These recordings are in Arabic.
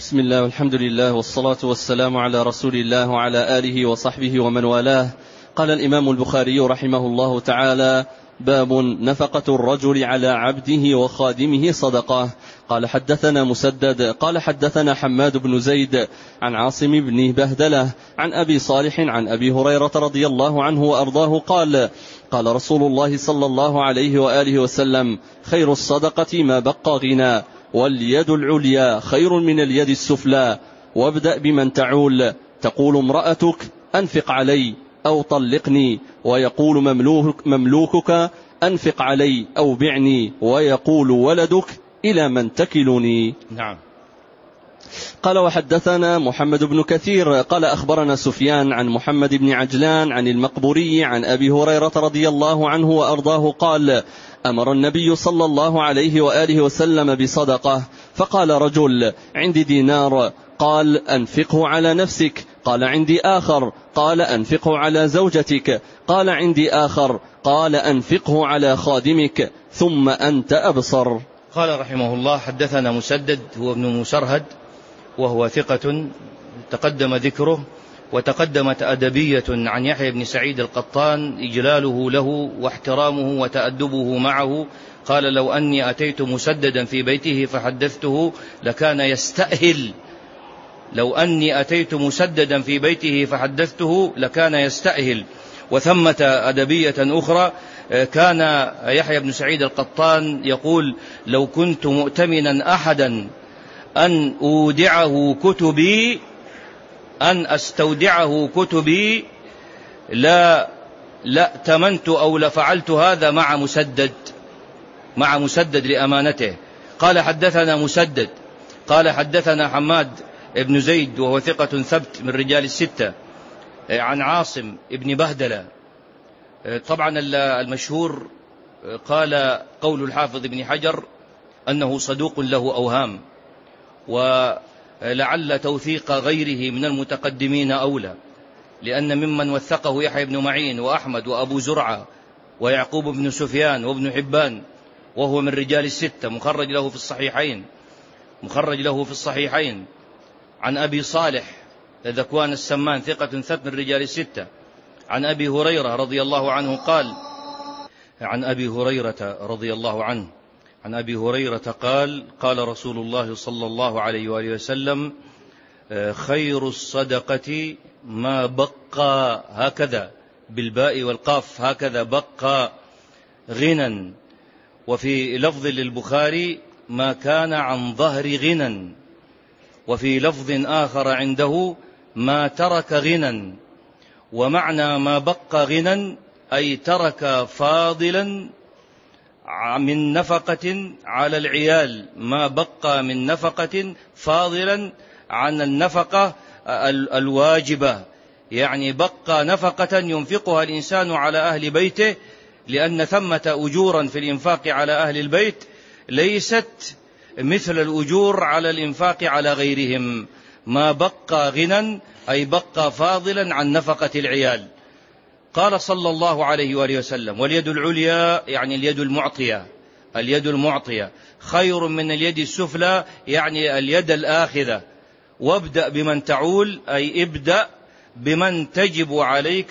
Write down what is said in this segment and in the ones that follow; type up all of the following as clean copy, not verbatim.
بسم الله والحمد لله والصلاة والسلام على رسول الله وعلى آله وصحبه ومن والاه. قال الإمام البخاري رحمه الله تعالى: باب نفقة الرجل على عبده وخادمه صدقة. قال حدثنا مسدد قال حدثنا حماد بن زيد عن عاصم بن بهدلة عن أبي صالح عن أبي هريرة رضي الله عنه وأرضاه قال: قال رسول الله صلى الله عليه وآله وسلم: خير الصدقة ما بقى غنى، واليد العليا خير من اليد السفلى، وابدأ بمن تعول. تقول امرأتك: أنفق علي أو طلقني، ويقول مملوكك: أنفق علي أو بعني، ويقول ولدك: إلى من تكلني. نعم. قال وحدثنا محمد بن كثير قال أخبرنا سفيان عن محمد بن عجلان عن المقبوري عن أبي هريرة رضي الله عنه وأرضاه قال: أمر النبي صلى الله عليه وآله وسلم بصدقة، فقال رجل: عندي دينار. قال: أنفقه على نفسك. قال: عندي آخر. قال: أنفقه على زوجتك. قال: عندي آخر. قال: أنفقه على خادمك، ثم أنت أبصر. قال رحمه الله: حدثنا مسدد هو ابن مسرهد، وهو ثقة تقدم ذكره، وتقدمت أدبية عن يحيى بن سعيد القطان إجلاله له واحترامه وتأدبه معه. قال: لو أني أتيت مسددا في بيته فحدثته لكان يستأهل. لو أني أتيت مسددا في بيته فحدثته لكان يستأهل. وثمة أدبية أخرى كان يحيى بن سعيد القطان يقول: لو كنت مؤتمنا أحدا أن أودعه كتبي، أن أستودعه كتبي، لا تمنت أو لفعلت هذا مع مسدد لأمانته. قال: حدثنا مسدد قال حدثنا حماد ابن زيد وهو ثقة ثبت من رجال الستة عن عاصم ابن بهدلة. طبعا المشهور قال قول الحافظ ابن حجر أنه صدوق له أوهام، ولعل توثيق غيره من المتقدمين أولى، لأن ممن وثقه يحيى بن معين وأحمد وأبو زرعة ويعقوب بن سفيان وابن حبان، وهو من رجال الستة، مخرج له في الصحيحين عن أبي صالح ذكوان السمان ثقة ثبت من رجال الستة عن أبي هريرة رضي الله عنه قال: عن أبي هريرة قال: قال رسول الله صلى الله عليه وآله وسلم: خير الصدقة ما بقى، هكذا بالباء والقاف، هكذا بقى غنى. وفي لفظ للبخاري: ما كان عن ظهر غنى. وفي لفظ آخر عنده: ما ترك غنى. ومعنى ما بقى غنى أي ترك فاضلا من نفقة على العيال، ما بقى من نفقة فاضلا عن النفقة الواجبة، يعني بقى نفقة ينفقها الإنسان على أهل بيته، لأن ثمة أجورا في الإنفاق على أهل البيت ليست مثل الأجور على الإنفاق على غيرهم. ما بقى غنى أي بقى فاضلا عن نفقة العيال. قال صلى الله عليه وآله وسلم: واليد العليا، يعني اليد المعطية خير من اليد السفلى، يعني اليد الآخذة. وابدأ بمن تعول، أي ابدأ بمن تجب عليك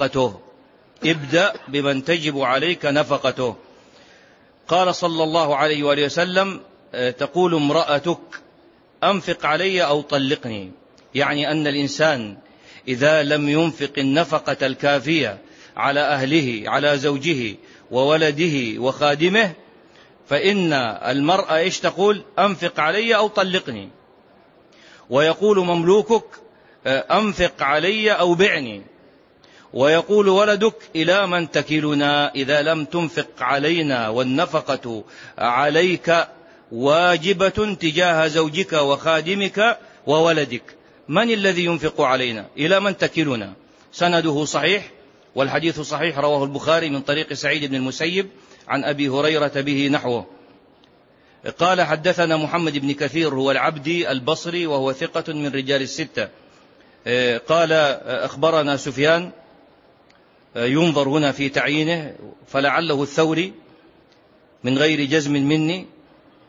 نفقته. قال صلى الله عليه وآله وسلم: تقول امرأتك: أنفق علي أو طلقني، يعني أن الإنسان إذا لم ينفق النفقة الكافية على أهله، على زوجه وولده وخادمه، فإن المرأة إيش تقول؟ أنفق علي أو طلقني. ويقول مملوكك: أنفق علي أو بعني. ويقول ولدك: إلى من تكلنا، إذا لم تنفق علينا والنفقة عليك واجبة تجاه زوجك وخادمك وولدك، من الذي ينفق علينا؟ إلى من تكلنا؟ سنده صحيح، والحديث صحيح، رواه البخاري من طريق سعيد بن المسيب عن أبي هريرة به نحوه. قال: حدثنا محمد بن كثير هو العبدي البصري، وهو ثقة من رجال الستة. قال: أخبرنا سفيان، ينظر هنا في تعيينه، فلعله الثوري من غير جزم مني،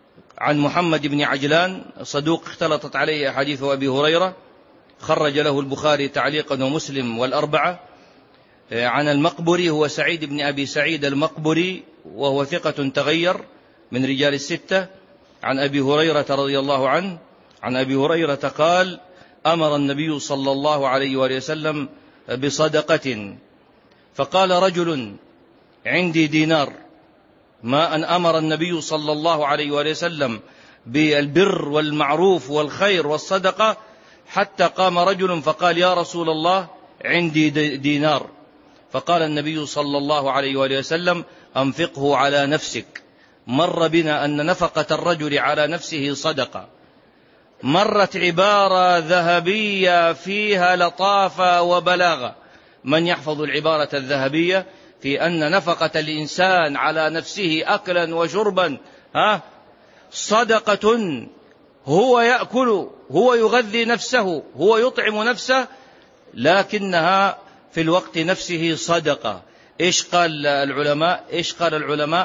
عن محمد بن عجلان صدوق اختلطت عليه أحاديث أبي هريرة، خرج له البخاري تعليقا ومسلم والأربعة. عن المقبري هو سعيد بن أبي سعيد المقبري، وهو ثقة تغير من رجال الستة. عن أبي هريرة رضي الله عنه، عن أبي هريرة قال: أمر النبي صلى الله عليه وآله وسلم بصدقة، فقال رجل: عندي دينار. ما أن أمر النبي صلى الله عليه وآله وسلم بالبر والمعروف والخير والصدقة حتى قام رجل فقال: يا رسول الله عندي دينار. فقال النبي صلى الله عليه وآله وسلم: أنفقه على نفسك. مر بنا أن نفقة الرجل على نفسه صدقة. مرت عبارة ذهبية فيها لطافة وبلاغة. من يحفظ العبارة الذهبية في أن نفقة الإنسان على نفسه أكلا وشربا صدقة، هو يأكل، هو يغذي نفسه، هو يطعم نفسه، لكنها في الوقت نفسه صدقة. إيش قال العلماء؟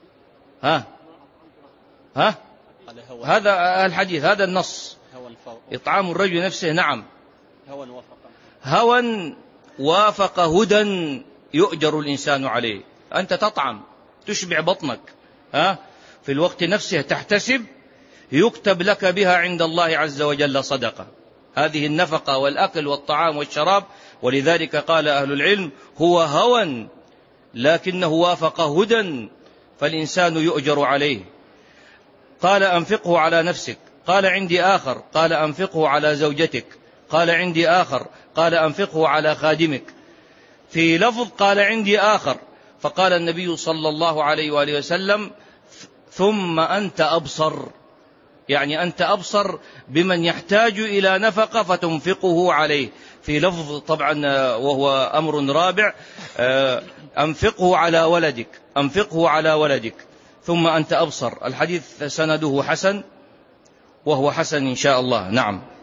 هذا الحديث، هذا النص: إطعام الرجل نفسه. نعم، هوى وافق هدى يؤجر الإنسان عليه. أنت تطعم تشبع بطنك في الوقت نفسه تحتسب، يكتب لك بها عند الله عز وجل صدقة. هذه النفقة والأكل والطعام والشراب. ولذلك قال أهل العلم: هو هوى لكنه وافق هدى، فالإنسان يؤجر عليه. قال: أنفقه على نفسك. قال: عندي آخر. قال: أنفقه على زوجتك. قال: عندي آخر. قال: أنفقه على خادمك. في لفظ قال: عندي آخر. فقال النبي صلى الله عليه وآله وسلم: ثم أنت أبصر، يعني أنت أبصر بمن يحتاج إلى نفقة فتنفقه عليه. في لفظ طبعا وهو أمر رابع: أنفقه على ولدك، أنفقه على ولدك، ثم أنت أبصر. الحديث سنده حسن، وهو حسن إن شاء الله. نعم.